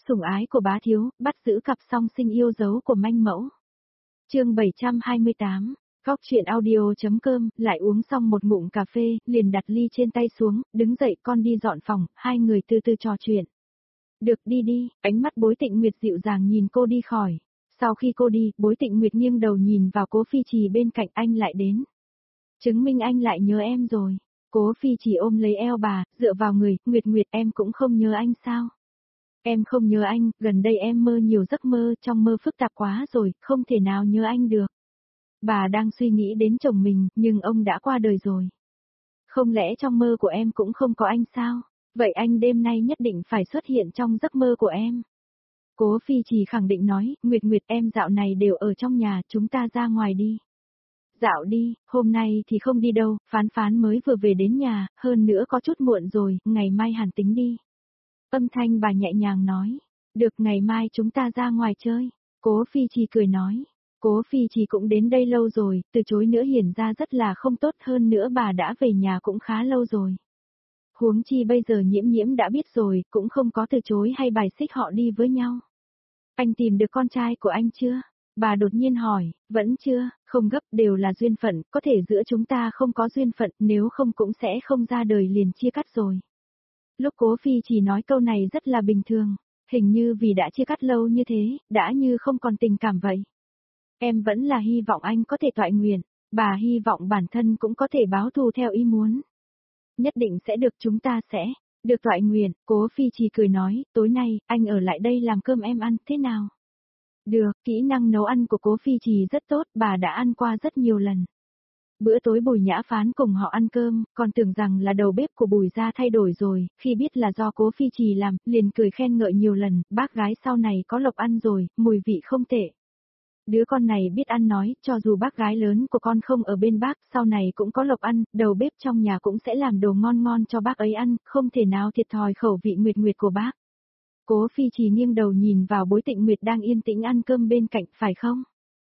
Sủng ái của bá thiếu, bắt giữ cặp song sinh yêu dấu của manh mẫu. Chương 728, góc truyện audio.com, lại uống xong một ngụm cà phê, liền đặt ly trên tay xuống, đứng dậy con đi dọn phòng, hai người từ từ trò chuyện. Được đi đi, ánh mắt Bối Tịnh Nguyệt dịu dàng nhìn cô đi khỏi. Sau khi cô đi, Bối Tịnh Nguyệt nghiêng đầu nhìn vào Cố Phi Trì bên cạnh, anh lại đến. Chứng minh anh lại nhớ em rồi. Cố Phi Trì ôm lấy eo bà, dựa vào người, Nguyệt Nguyệt em cũng không nhớ anh sao? Em không nhớ anh, gần đây em mơ nhiều giấc mơ, trong mơ phức tạp quá rồi, không thể nào nhớ anh được. Bà đang suy nghĩ đến chồng mình, nhưng ông đã qua đời rồi. Không lẽ trong mơ của em cũng không có anh sao? Vậy anh đêm nay nhất định phải xuất hiện trong giấc mơ của em. Cố Phi Trì khẳng định nói, Nguyệt Nguyệt em dạo này đều ở trong nhà, chúng ta ra ngoài đi. Dạo đi, hôm nay thì không đi đâu, Phán Phán mới vừa về đến nhà, hơn nữa có chút muộn rồi, ngày mai hẳn tính đi. Âm thanh bà nhẹ nhàng nói, được ngày mai chúng ta ra ngoài chơi. Cố Phi Trì cười nói, Cố Phi Trì cũng đến đây lâu rồi, từ chối nữa hiển ra rất là không tốt, hơn nữa bà đã về nhà cũng khá lâu rồi. Huống chi bây giờ Nhiễm Nhiễm đã biết rồi, cũng không có từ chối hay bài xích họ đi với nhau. Anh tìm được con trai của anh chưa? Bà đột nhiên hỏi, vẫn chưa, không gấp, đều là duyên phận, có thể giữa chúng ta không có duyên phận, nếu không cũng sẽ không ra đời liền chia cắt rồi. Lúc Cố Phi chỉ nói câu này rất là bình thường, hình như vì đã chia cắt lâu như thế, đã như không còn tình cảm vậy. Em vẫn là hy vọng anh có thể toại nguyện, bà hy vọng bản thân cũng có thể báo thù theo ý muốn. Nhất định sẽ được, chúng ta sẽ được toại nguyện. Cố Phi chỉ cười nói, tối nay, anh ở lại đây làm cơm em ăn, thế nào? Được, kỹ năng nấu ăn của Cố Phi Trì rất tốt, bà đã ăn qua rất nhiều lần. Bữa tối Bùi Nhã Phán cùng họ ăn cơm, còn tưởng rằng là đầu bếp của Bùi gia thay đổi rồi, khi biết là do Cố Phi Trì làm, liền cười khen ngợi nhiều lần, bác gái sau này có lộc ăn rồi, mùi vị không tệ. Đứa con này biết ăn nói, cho dù bác gái lớn của con không ở bên bác, sau này cũng có lộc ăn, đầu bếp trong nhà cũng sẽ làm đồ ngon ngon cho bác ấy ăn, không thể nào thiệt thòi khẩu vị Nguyệt Nguyệt của bác. Cố Phi Trì nghiêng đầu nhìn vào Bối Tịnh Nguyệt đang yên tĩnh ăn cơm bên cạnh, phải không?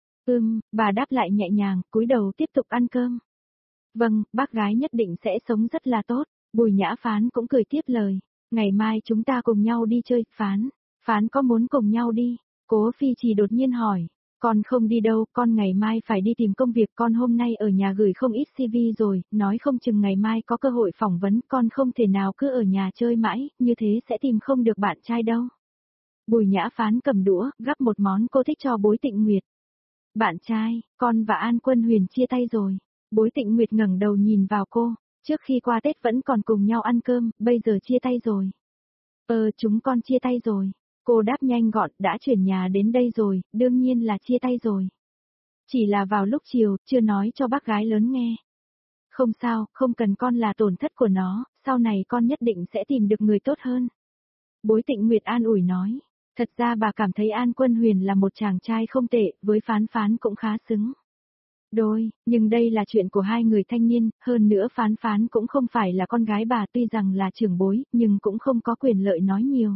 Bà đáp lại nhẹ nhàng, cúi đầu tiếp tục ăn cơm. Vâng, bác gái nhất định sẽ sống rất là tốt. Bùi Nhã Phán cũng cười tiếp lời. Ngày mai chúng ta cùng nhau đi chơi, Phán có muốn cùng nhau đi? Cố Phi Trì đột nhiên hỏi. Con không đi đâu, con ngày mai phải đi tìm công việc, con hôm nay ở nhà gửi không ít CV rồi, nói không chừng ngày mai có cơ hội phỏng vấn, con không thể nào cứ ở nhà chơi mãi, như thế sẽ tìm không được bạn trai đâu. Bùi Nhã Phán cầm đũa, gắp một món cô thích cho Bối Tịnh Nguyệt. Bạn trai, con và An Quân Huyền chia tay rồi. Bối Tịnh Nguyệt ngẩng đầu nhìn vào cô, trước khi qua Tết vẫn còn cùng nhau ăn cơm, bây giờ chia tay rồi. Chúng con chia tay rồi. Cô đáp nhanh gọn, đã chuyển nhà đến đây rồi, đương nhiên là chia tay rồi. Chỉ là vào lúc chiều, chưa nói cho bác gái lớn nghe. Không sao, không cần con là tổn thất của nó, sau này con nhất định sẽ tìm được người tốt hơn. Bối Tịnh Nguyệt an ủi nói. Thật ra bà cảm thấy An Quân Huyền là một chàng trai không tệ, với Phán Phán cũng khá xứng đôi, nhưng đây là chuyện của hai người thanh niên, hơn nữa Phán Phán cũng không phải là con gái bà, tuy rằng là trưởng bối, nhưng cũng không có quyền lợi nói nhiều.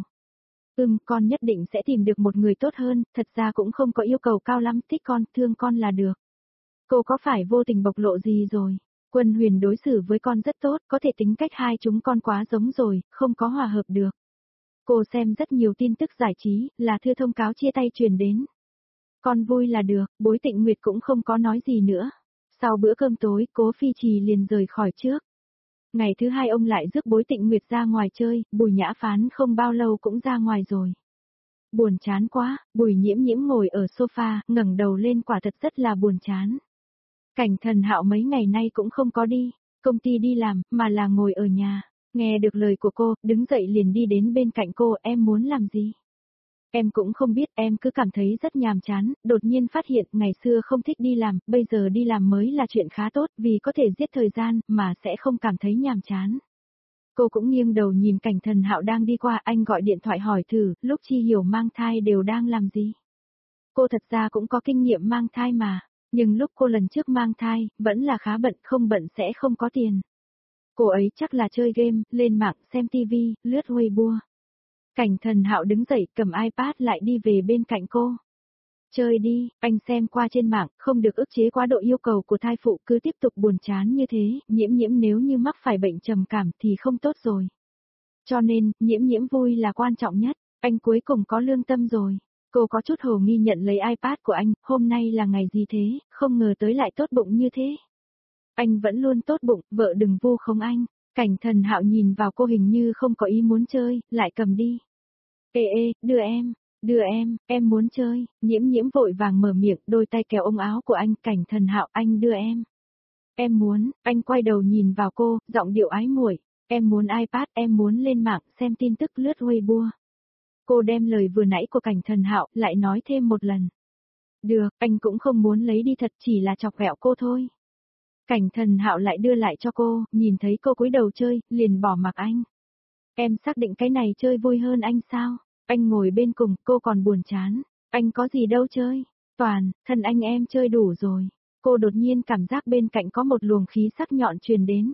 Con nhất định sẽ tìm được một người tốt hơn, thật ra cũng không có yêu cầu cao lắm, thích con, thương con là được. Cô có phải vô tình bộc lộ gì rồi? Quân Huyền đối xử với con rất tốt, có thể tính cách hai chúng con quá giống rồi, không có hòa hợp được. Cô xem rất nhiều tin tức giải trí, là thư thông cáo chia tay truyền đến. Con vui là được, Bối Tịnh Nguyệt cũng không có nói gì nữa. Sau bữa cơm tối, Cố Phi Trì liền rời khỏi trước. Ngày thứ hai ông lại rước Bối Tịnh Nguyệt ra ngoài chơi, Bùi Nhã Phán không bao lâu cũng ra ngoài rồi. Buồn chán quá, Bùi Nhiễm Nhiễm ngồi ở sofa, ngẩng đầu lên, quả thật rất là buồn chán. Cảnh Thần Hạo mấy ngày nay cũng không có đi, công ty đi làm, mà là ngồi ở nhà. Nghe được lời của cô, đứng dậy liền đi đến bên cạnh cô, em muốn làm gì? Em cũng không biết, em cứ cảm thấy rất nhàm chán, đột nhiên phát hiện ngày xưa không thích đi làm, bây giờ đi làm mới là chuyện khá tốt, vì có thể giết thời gian, mà sẽ không cảm thấy nhàm chán. Cô cũng nghiêng đầu nhìn Cảnh Thần Hạo đang đi qua, anh gọi điện thoại hỏi thử, lúc Chi Hiểu mang thai đều đang làm gì? Cô thật ra cũng có kinh nghiệm mang thai mà, nhưng lúc cô lần trước mang thai, vẫn là khá bận, không bận sẽ không có tiền. Cô ấy chắc là chơi game, lên mạng, xem TV, lướt Weibo. Cảnh Thần Hạo đứng dậy, cầm iPad lại đi về bên cạnh cô. Chơi đi, anh xem qua trên mạng, không được ức chế quá độ yêu cầu của thai phụ, cứ tiếp tục buồn chán như thế, Nhiễm Nhiễm nếu như mắc phải bệnh trầm cảm thì không tốt rồi. Cho nên, Nhiễm Nhiễm vui là quan trọng nhất. Anh cuối cùng có lương tâm rồi. Cô có chút hồ nghi nhận lấy iPad của anh, hôm nay là ngày gì thế, không ngờ tới lại tốt bụng như thế. Anh vẫn luôn tốt bụng, vợ đừng vu khống anh. Cảnh Thần Hạo nhìn vào cô hình như không có ý muốn chơi, lại cầm đi. Ê, đưa em muốn chơi. Nhiễm Nhiễm vội vàng mở miệng, đôi tay kéo ống áo của anh. Cảnh Thần Hạo, anh đưa em. Em muốn, anh quay đầu nhìn vào cô, giọng điệu ái muội. Em muốn iPad, em muốn lên mạng, xem tin tức lướt Weibo. Cô đem lời vừa nãy của Cảnh Thần Hạo, lại nói thêm một lần. Được, anh cũng không muốn lấy đi thật, chỉ là chọc ghẹo cô thôi. Cảnh Thần Hạo lại đưa lại cho cô, nhìn thấy cô cúi đầu chơi, liền bỏ mặc anh. Em xác định cái này chơi vui hơn anh sao? Anh ngồi bên cùng, cô còn buồn chán. Anh có gì đâu chơi. Toàn, thân anh em chơi đủ rồi. Cô đột nhiên cảm giác bên cạnh có một luồng khí sắc nhọn truyền đến.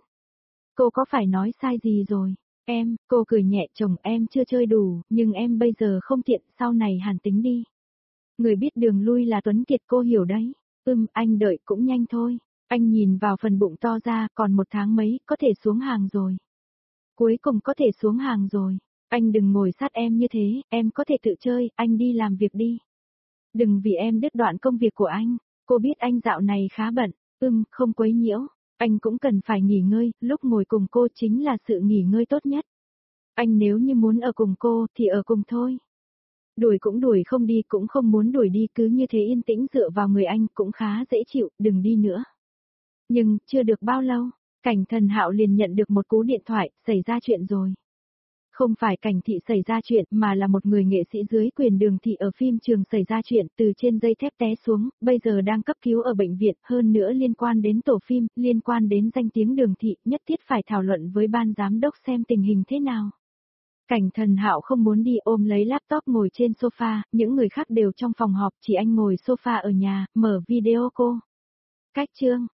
Cô có phải nói sai gì rồi? Cô cười nhẹ, chồng em chưa chơi đủ, nhưng em bây giờ không tiện, sau này hàn tính đi. Người biết đường lui là Tuấn Kiệt, cô hiểu đấy. Anh đợi cũng nhanh thôi. Anh nhìn vào phần bụng to ra, còn 1 tháng mấy, có thể xuống hàng rồi. Cuối cùng có thể xuống hàng rồi. Anh đừng ngồi sát em như thế, em có thể tự chơi, anh đi làm việc đi. Đừng vì em đứt đoạn công việc của anh. Cô biết anh dạo này khá bận. Không quấy nhiễu. Anh cũng cần phải nghỉ ngơi, lúc ngồi cùng cô chính là sự nghỉ ngơi tốt nhất. Anh nếu như muốn ở cùng cô, thì ở cùng thôi. Đuổi cũng đuổi, không đi cũng không muốn đuổi đi, cứ như thế yên tĩnh dựa vào người anh cũng khá dễ chịu, đừng đi nữa. Nhưng, chưa được bao lâu, Cảnh Thần Hạo liền nhận được một cú điện thoại, xảy ra chuyện rồi. Không phải Cảnh Thị xảy ra chuyện, mà là một người nghệ sĩ dưới quyền Đường Thị ở phim trường xảy ra chuyện, từ trên dây thép té xuống, bây giờ đang cấp cứu ở bệnh viện, hơn nữa liên quan đến tổ phim, liên quan đến danh tiếng Đường Thị, nhất thiết phải thảo luận với ban giám đốc xem tình hình thế nào. Cảnh Thần Hạo không muốn đi, ôm lấy laptop ngồi trên sofa, những người khác đều trong phòng họp, chỉ anh ngồi sofa ở nhà, mở video cô. Cách chương